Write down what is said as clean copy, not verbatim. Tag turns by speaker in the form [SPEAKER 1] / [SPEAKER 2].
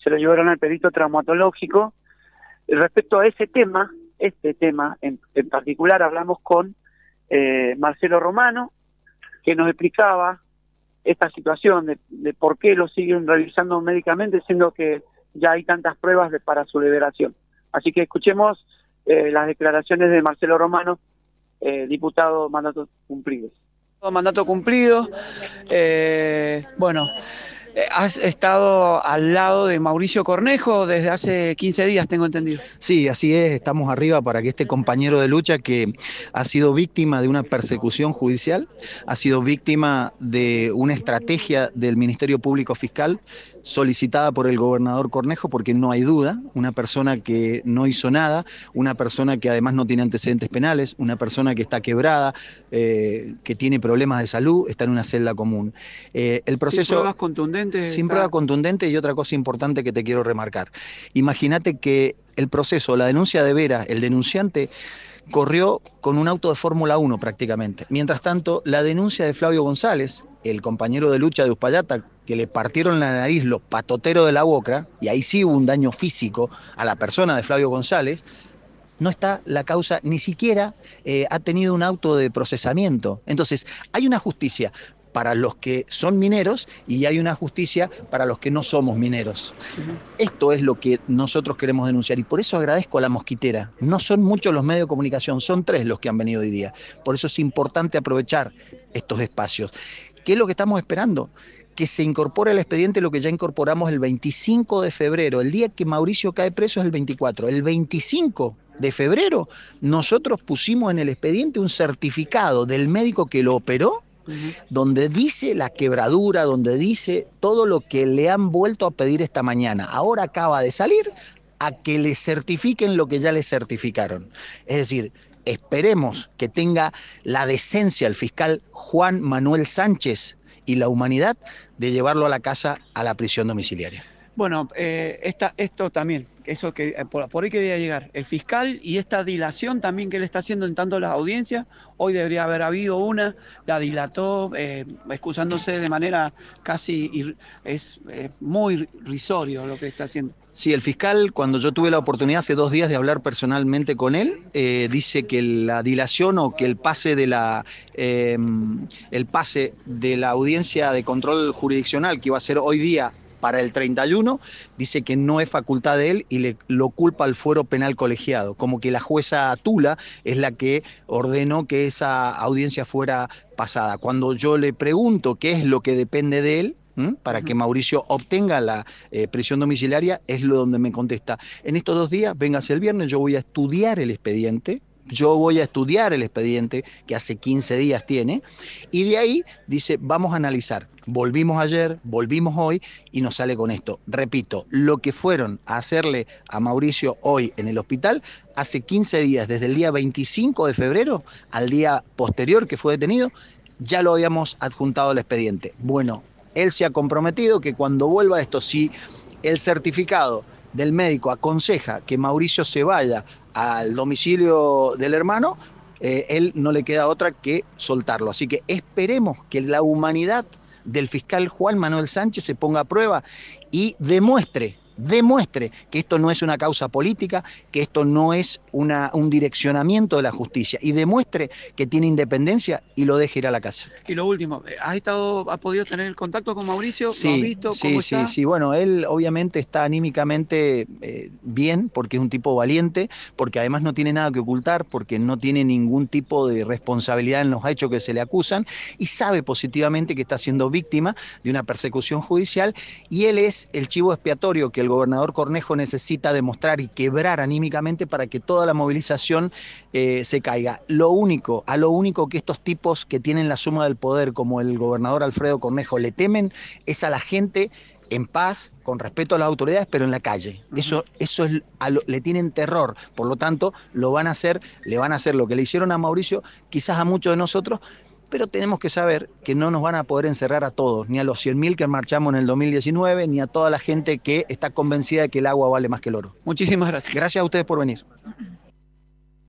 [SPEAKER 1] se lo llevaron al perito traumatológico. Respecto a ese tema, este tema en particular, hablamos con Marcelo Romano, que nos explicaba esta situación de por qué lo siguen revisando médicamente, siendo que ya hay tantas pruebas para su liberación. Así que escuchemos las declaraciones de Marcelo Romano, diputado mandato cumplido.
[SPEAKER 2] Mandato cumplido. Has estado al lado de Mauricio Cornejo desde hace 15 días, tengo entendido.
[SPEAKER 3] Sí, así es, estamos arriba para que este compañero de lucha que ha sido víctima de una persecución judicial, ha sido víctima de una estrategia del Ministerio Público Fiscal solicitada por el gobernador Cornejo, porque no hay duda, una persona que no hizo nada, una persona que además no tiene antecedentes penales, una persona que está quebrada, que tiene problemas de salud, está en una celda común. El proceso...
[SPEAKER 2] Sin pruebas contundentes.
[SPEAKER 3] Sin prueba contundente, y otra cosa importante que te quiero remarcar. Imagínate que el proceso, la denuncia de Vera, el denunciante, corrió con un auto de Fórmula 1 prácticamente. Mientras tanto, la denuncia de Flavio González, el compañero de lucha de Uspallata, que le partieron la nariz los patoteros de la boca, y ahí sí hubo un daño físico a la persona de Flavio González, no está la causa, ni siquiera ha tenido un auto de procesamiento. Entonces, hay una justicia para los que son mineros y hay una justicia para los que no somos mineros. Esto es lo que nosotros queremos denunciar y por eso agradezco a La Mosquitera. No son muchos los medios de comunicación, son 3 los que han venido hoy día. Por eso es importante aprovechar estos espacios. ¿Qué es lo que estamos esperando? Que se incorpore al expediente lo que ya incorporamos el 25 de febrero. El día que Mauricio cae preso es el 24. El 25 de febrero nosotros pusimos en el expediente un certificado del médico que lo operó, donde dice la quebradura, donde dice todo lo que le han vuelto a pedir esta mañana. Ahora acaba de salir a que le certifiquen lo que ya le certificaron. Es decir, esperemos que tenga la decencia el fiscal Juan Manuel Sánchez y la humanidad de llevarlo a la casa, a la prisión domiciliaria.
[SPEAKER 2] Bueno, esto también, eso que por ahí quería llegar. El fiscal y esta dilación también que le está haciendo en tanto las audiencias, hoy debería haber habido una, la dilató, excusándose de manera casi, es muy risorio lo que está haciendo.
[SPEAKER 3] Sí, el fiscal, cuando yo tuve la oportunidad hace 2 días de hablar personalmente con él, dice que la dilación o que el pase de la audiencia de control jurisdiccional que iba a ser hoy día para el 31, dice que no es facultad de él y lo culpa al fuero penal colegiado, como que la jueza Tula es la que ordenó que esa audiencia fuera pasada. Cuando yo le pregunto qué es lo que depende de él, para que Mauricio obtenga la prisión domiciliaria, es lo donde me contesta. En estos 2 días, véngase el viernes, yo voy a estudiar el expediente, que hace 15 días tiene, y de ahí dice, vamos a analizar. Volvimos ayer, volvimos hoy, y nos sale con esto. Repito, lo que fueron a hacerle a Mauricio hoy en el hospital, hace 15 días, desde el día 25 de febrero al día posterior que fue detenido, ya lo habíamos adjuntado al expediente. Bueno, él se ha comprometido que cuando vuelva esto, si el certificado del médico aconseja que Mauricio se vaya al domicilio del hermano, él no le queda otra que soltarlo. Así que esperemos que la humanidad del fiscal Juan Manuel Sánchez se ponga a prueba y demuestre que esto no es una causa política, que esto no es un direccionamiento de la justicia, y demuestre que tiene independencia y lo deje ir a la casa.
[SPEAKER 2] Y lo último, ¿has podido tener contacto con Mauricio?
[SPEAKER 3] Sí,
[SPEAKER 2] ¿Lo has visto? ¿Cómo está?
[SPEAKER 3] Sí. Bueno, él obviamente está anímicamente bien, porque es un tipo valiente, porque además no tiene nada que ocultar, porque no tiene ningún tipo de responsabilidad en los hechos que se le acusan, y sabe positivamente que está siendo víctima de una persecución judicial, y él es el chivo expiatorio que el gobernador Cornejo necesita demostrar y quebrar anímicamente para que toda la movilización se caiga. A lo único que estos tipos que tienen la suma del poder, como el gobernador Alfredo Cornejo, le temen es a la gente en paz, con respeto a las autoridades, pero en la calle. Eso es, le tienen terror, por lo tanto le van a hacer lo que le hicieron a Mauricio, quizás a muchos de nosotros, pero tenemos que saber que no nos van a poder encerrar a todos, ni a los 100.000 que marchamos en el 2019, ni a toda la gente que está convencida de que el agua vale más que el oro.
[SPEAKER 2] Muchísimas gracias.
[SPEAKER 3] Gracias a ustedes por venir.